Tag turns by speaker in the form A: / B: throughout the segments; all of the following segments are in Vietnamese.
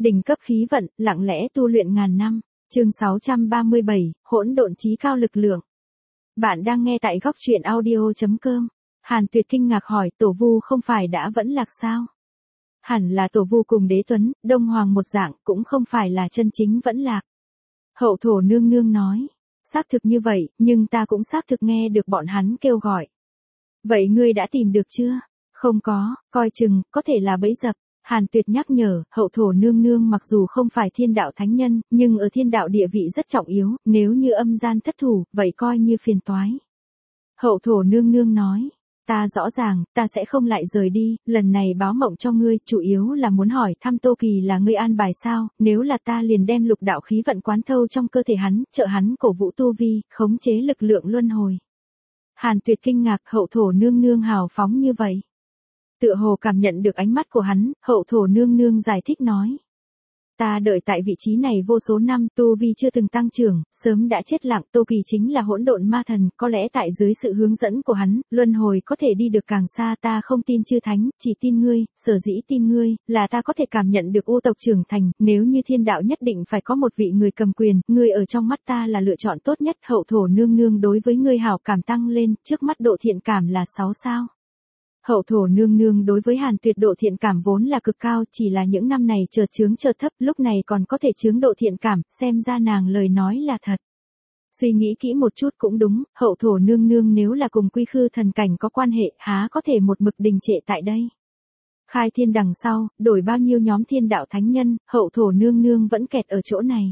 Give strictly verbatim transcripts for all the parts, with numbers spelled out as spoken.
A: Đỉnh cấp khí vận, lặng lẽ tu luyện ngàn năm. Chương sáu trăm ba mươi bảy, hỗn độn chí cao lực lượng. Bạn đang nghe tại góc truyện audio chấm com. Hàn Tuyệt kinh ngạc hỏi, Tổ Vu không phải đã vẫn lạc sao? Hẳn là Tổ Vu cùng Đế Tuấn, Đông Hoàng một dạng, cũng không phải là chân chính vẫn lạc. Hậu thổ nương nương nói, xác thực như vậy, nhưng ta cũng xác thực nghe được bọn hắn kêu gọi. Vậy ngươi đã tìm được chưa? Không có, coi chừng, có thể là bẫy dập. Hàn Tuyệt nhắc nhở, hậu thổ nương nương mặc dù không phải thiên đạo thánh nhân, nhưng ở thiên đạo địa vị rất trọng yếu, nếu như âm gian thất thủ, vậy coi như phiền toái. Hậu thổ nương nương nói, ta rõ ràng, ta sẽ không lại rời đi, lần này báo mộng cho ngươi, chủ yếu là muốn hỏi thăm Tô Kỳ là ngươi an bài sao, nếu là ta liền đem lục đạo khí vận quán thâu trong cơ thể hắn, trợ hắn cổ vũ tu vi, khống chế lực lượng luân hồi. Hàn Tuyệt kinh ngạc, hậu thổ nương nương hào phóng như vậy. Tựa hồ cảm nhận được ánh mắt của hắn, hậu thổ nương nương giải thích nói. Ta đợi tại vị trí này vô số năm, tu vi chưa từng tăng trưởng, sớm đã chết lặng, Tô Kỳ chính là hỗn độn ma thần, có lẽ tại dưới sự hướng dẫn của hắn, luân hồi có thể đi được càng xa, ta không tin chư thánh, chỉ tin ngươi, sở dĩ tin ngươi, là ta có thể cảm nhận được u tộc trưởng thành, nếu như thiên đạo nhất định phải có một vị người cầm quyền, ngươi ở trong mắt ta là lựa chọn tốt nhất, hậu thổ nương nương đối với ngươi hảo cảm tăng lên, trước mắt độ thiện cảm là sáu sao. Hậu thổ nương nương đối với Hàn Tuyệt độ thiện cảm vốn là cực cao, chỉ là những năm này chợt chướng chợt thấp, lúc này còn có thể chướng độ thiện cảm, xem ra nàng lời nói là thật. Suy nghĩ kỹ một chút cũng đúng, hậu thổ nương nương nếu là cùng quy khư thần cảnh có quan hệ, há có thể một mực đình trệ tại đây. Khai thiên đằng sau, đổi bao nhiêu nhóm thiên đạo thánh nhân, hậu thổ nương nương vẫn kẹt ở chỗ này.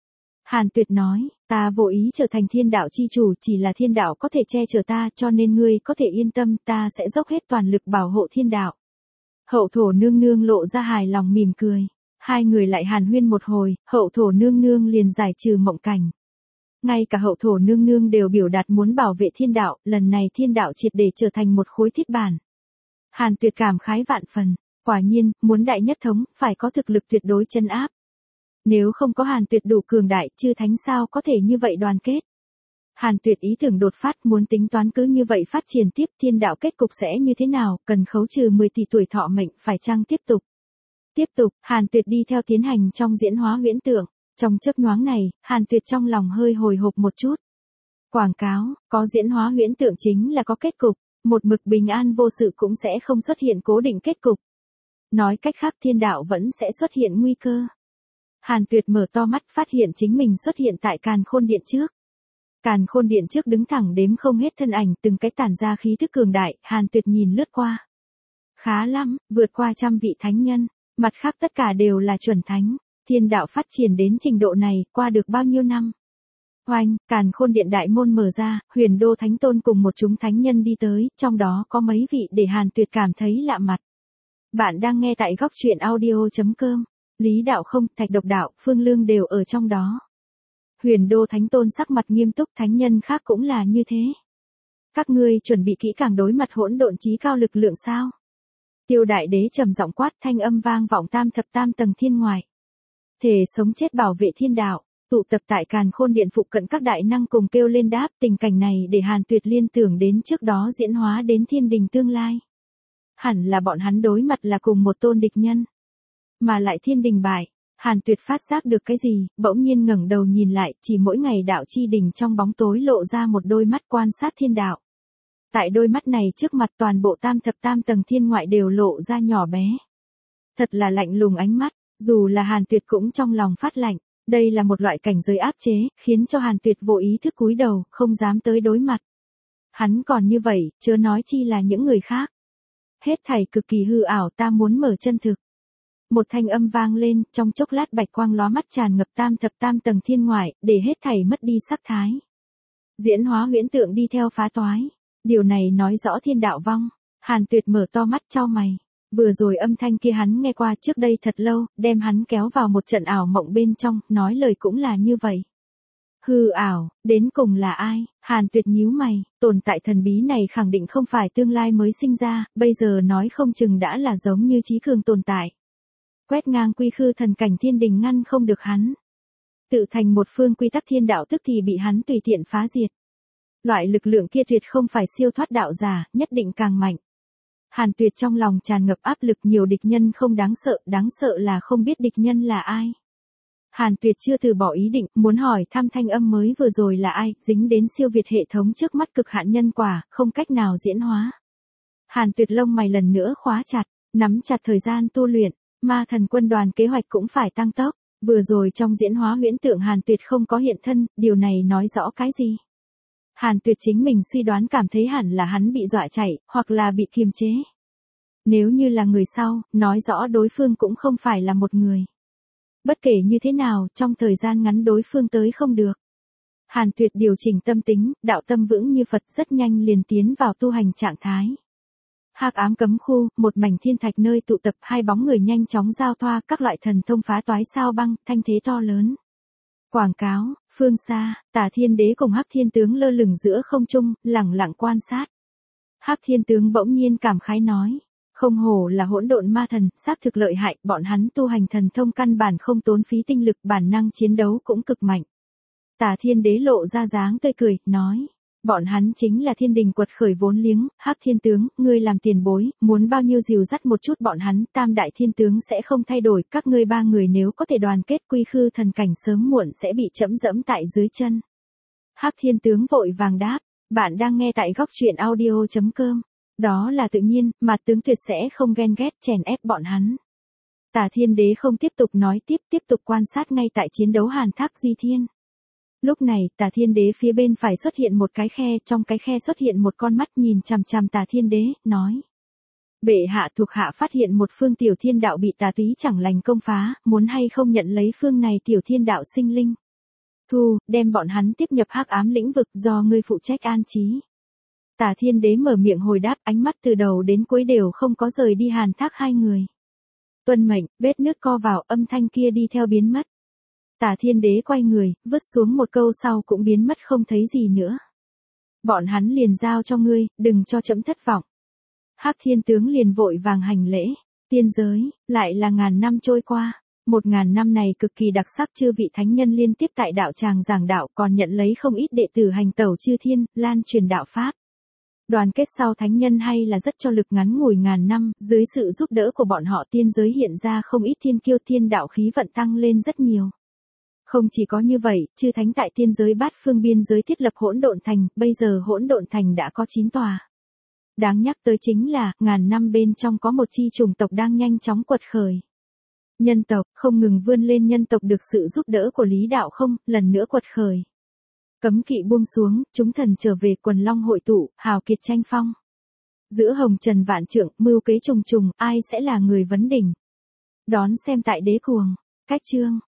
A: Hàn Tuyệt nói, ta vô ý trở thành thiên đạo chi chủ, chỉ là thiên đạo có thể che chở ta, cho nên ngươi có thể yên tâm, ta sẽ dốc hết toàn lực bảo hộ thiên đạo. Hậu thổ nương nương lộ ra hài lòng mỉm cười. Hai người lại hàn huyên một hồi, hậu thổ nương nương liền giải trừ mộng cảnh. Ngay cả hậu thổ nương nương đều biểu đạt muốn bảo vệ thiên đạo, lần này thiên đạo triệt để trở thành một khối thiết bản. Hàn Tuyệt cảm khái vạn phần, quả nhiên, muốn đại nhất thống, phải có thực lực tuyệt đối chân áp. Nếu không có Hàn Tuyệt đủ cường đại, chư thánh sao có thể như vậy đoàn kết. Hàn Tuyệt ý tưởng đột phát, muốn tính toán cứ như vậy phát triển tiếp, thiên đạo kết cục sẽ như thế nào, cần khấu trừ mười tỷ tuổi thọ mệnh, phải chăng tiếp tục. Tiếp tục, Hàn Tuyệt đi theo tiến hành trong diễn hóa huyễn tượng. Trong chớp nhoáng này, Hàn Tuyệt trong lòng hơi hồi hộp một chút. Quảng cáo, có diễn hóa huyễn tượng chính là có kết cục, một mực bình an vô sự cũng sẽ không xuất hiện cố định kết cục. Nói cách khác thiên đạo vẫn sẽ xuất hiện nguy cơ. Hàn Tuyệt mở to mắt phát hiện chính mình xuất hiện tại Càn Khôn Điện trước. Càn Khôn Điện trước đứng thẳng đếm không hết thân ảnh, từng cái tản ra khí thức cường đại, Hàn Tuyệt nhìn lướt qua. Khá lắm, vượt qua trăm vị thánh nhân, mặt khác tất cả đều là chuẩn thánh, thiên đạo phát triển đến trình độ này, qua được bao nhiêu năm. Oanh, Càn Khôn Điện đại môn mở ra, Huyền Đô Thánh Tôn cùng một chúng thánh nhân đi tới, trong đó có mấy vị để Hàn Tuyệt cảm thấy lạ mặt. Bạn đang nghe tại góc truyện audio chấm com. Lý Đạo Không, Thạch Độc Đạo, Phương Lương đều ở trong đó. Huyền Đô Thánh Tôn sắc mặt nghiêm túc, thánh nhân khác cũng là như thế. Các ngươi chuẩn bị kỹ càng đối mặt hỗn độn chí cao lực lượng sao? Tiêu Đại Đế trầm giọng quát, thanh âm vang vọng tam thập tam tầng thiên ngoại. Thể sống chết bảo vệ thiên đạo, tụ tập tại Càn Khôn Điện phụ cận các đại năng cùng kêu lên đáp, tình cảnh này để Hàn Tuyệt liên tưởng đến trước đó diễn hóa đến thiên đình tương lai. Hẳn là bọn hắn đối mặt là cùng một tôn địch nhân. Mà lại thiên đình bại, Hàn Tuyệt phát giác được cái gì, bỗng nhiên ngẩng đầu nhìn lại, chỉ mỗi ngày đạo chi đình trong bóng tối lộ ra một đôi mắt quan sát thiên đạo. Tại đôi mắt này trước mặt toàn bộ tam thập tam tầng thiên ngoại đều lộ ra nhỏ bé. Thật là lạnh lùng ánh mắt, dù là Hàn Tuyệt cũng trong lòng phát lạnh, đây là một loại cảnh giới áp chế, khiến cho Hàn Tuyệt vô ý thức cúi đầu, không dám tới đối mặt. Hắn còn như vậy, chớ nói chi là những người khác. Hết thảy cực kỳ hư ảo, ta muốn mở chân thực. Một thanh âm vang lên, trong chốc lát bạch quang lóa mắt tràn ngập tam thập tam tầng thiên ngoại, để hết thảy mất đi sắc thái. Diễn hóa huyễn tượng đi theo phá toái. Điều này nói rõ thiên đạo vong. Hàn Tuyệt mở to mắt chau mày. Vừa rồi âm thanh kia hắn nghe qua trước đây thật lâu, đem hắn kéo vào một trận ảo mộng bên trong, nói lời cũng là như vậy. Hư ảo, đến cùng là ai? Hàn Tuyệt nhíu mày, tồn tại thần bí này khẳng định không phải tương lai mới sinh ra, bây giờ nói không chừng đã là giống như trí cường tồn tại. Quét ngang quy khư thần cảnh thiên đình ngăn không được hắn. Tự thành một phương quy tắc thiên đạo tức thì bị hắn tùy tiện phá diệt. Loại lực lượng kia tuyệt không phải siêu thoát đạo giả, nhất định càng mạnh. Hàn Tuyệt trong lòng tràn ngập áp lực, nhiều địch nhân không đáng sợ, đáng sợ là không biết địch nhân là ai. Hàn Tuyệt chưa từ bỏ ý định, muốn hỏi thăm thanh âm mới vừa rồi là ai, dính đến siêu việt hệ thống trước mắt cực hạn nhân quả, không cách nào diễn hóa. Hàn Tuyệt lông mày lần nữa khóa chặt, nắm chặt thời gian tu luyện, ma thần quân đoàn kế hoạch cũng phải tăng tốc. Vừa rồi trong diễn hóa huyễn tượng Hàn Tuyệt không có hiện thân, điều này nói rõ cái gì? Hàn Tuyệt chính mình suy đoán cảm thấy hẳn là hắn bị dọa chạy, hoặc là bị kiềm chế. Nếu như là người sau, nói rõ đối phương cũng không phải là một người. Bất kể như thế nào, trong thời gian ngắn đối phương tới không được. Hàn Tuyệt điều chỉnh tâm tính, đạo tâm vững như Phật, rất nhanh liền tiến vào tu hành trạng thái. Hắc ám cấm khu, một mảnh thiên thạch nơi tụ tập hai bóng người nhanh chóng giao thoa, các loại thần thông phá toái sao băng, thanh thế to lớn. Quảng cáo, phương xa, Tả Thiên Đế cùng Hắc Thiên Tướng lơ lửng giữa không trung, lẳng lặng quan sát. Hắc Thiên Tướng bỗng nhiên cảm khái nói, không hổ là hỗn độn ma thần, xác thực lợi hại, bọn hắn tu hành thần thông căn bản không tốn phí tinh lực, bản năng chiến đấu cũng cực mạnh. Tả Thiên Đế lộ ra dáng tươi cười, nói, bọn hắn chính là thiên đình quật khởi vốn liếng, Hắc Thiên Tướng, ngươi làm tiền bối, muốn bao nhiêu dìu dắt một chút bọn hắn, Tam Đại Thiên Tướng sẽ không thay đổi, các ngươi ba người nếu có thể đoàn kết quy khư thần cảnh sớm muộn sẽ bị chẫm dẫm tại dưới chân. Hắc Thiên Tướng vội vàng đáp, bạn đang nghe tại góc truyện audio chấm com. Đó là tự nhiên, mà tướng tuyệt sẽ không ghen ghét chèn ép bọn hắn. Tả Thiên Đế không tiếp tục nói tiếp, tiếp tục quan sát ngay tại chiến đấu Hàn Thác Di Thiên. Lúc này, Tả Thiên Đế phía bên phải xuất hiện một cái khe, trong cái khe xuất hiện một con mắt nhìn chằm chằm Tả Thiên Đế, nói. Bệ hạ thuộc hạ phát hiện một phương tiểu thiên đạo bị tà túy chẳng lành công phá, muốn hay không nhận lấy phương này tiểu thiên đạo sinh linh. Thu, đem bọn hắn tiếp nhập hắc ám lĩnh vực do ngươi phụ trách an trí. Tả Thiên Đế mở miệng hồi đáp, ánh mắt từ đầu đến cuối đều không có rời đi Hàn Thác hai người. Tuân mệnh, vết nước co vào, âm thanh kia đi theo biến mất. Tả Thiên Đế quay người, vứt xuống một câu sau cũng biến mất không thấy gì nữa. Bọn hắn liền giao cho ngươi, đừng cho trẫm thất vọng. Hắc Thiên Tướng liền vội vàng hành lễ. Tiên giới, lại là ngàn năm trôi qua. Một ngàn năm này cực kỳ đặc sắc, chư vị thánh nhân liên tiếp tại đạo tràng giảng đạo, còn nhận lấy không ít đệ tử hành tẩu chư thiên, lan truyền đạo pháp. Đoàn kết sau thánh nhân hay là rất cho lực ngắn ngủi ngàn năm, dưới sự giúp đỡ của bọn họ tiên giới hiện ra không ít thiên kiêu, thiên đạo khí vận tăng lên rất nhiều. Không chỉ có như vậy, chư thánh tại tiên giới bát phương biên giới thiết lập hỗn độn thành, bây giờ hỗn độn thành đã có chín tòa. Đáng nhắc tới chính là, ngàn năm bên trong có một chi chủng tộc đang nhanh chóng quật khởi. Nhân tộc, không ngừng vươn lên, nhân tộc được sự giúp đỡ của Lý Đạo Không, lần nữa quật khởi. Cấm kỵ buông xuống, chúng thần trở về, quần long hội tụ, hào kiệt tranh phong. Giữa hồng trần vạn trượng, mưu kế trùng trùng, ai sẽ là người vấn đỉnh? Đón xem tại Đế Cuồng. Cách chương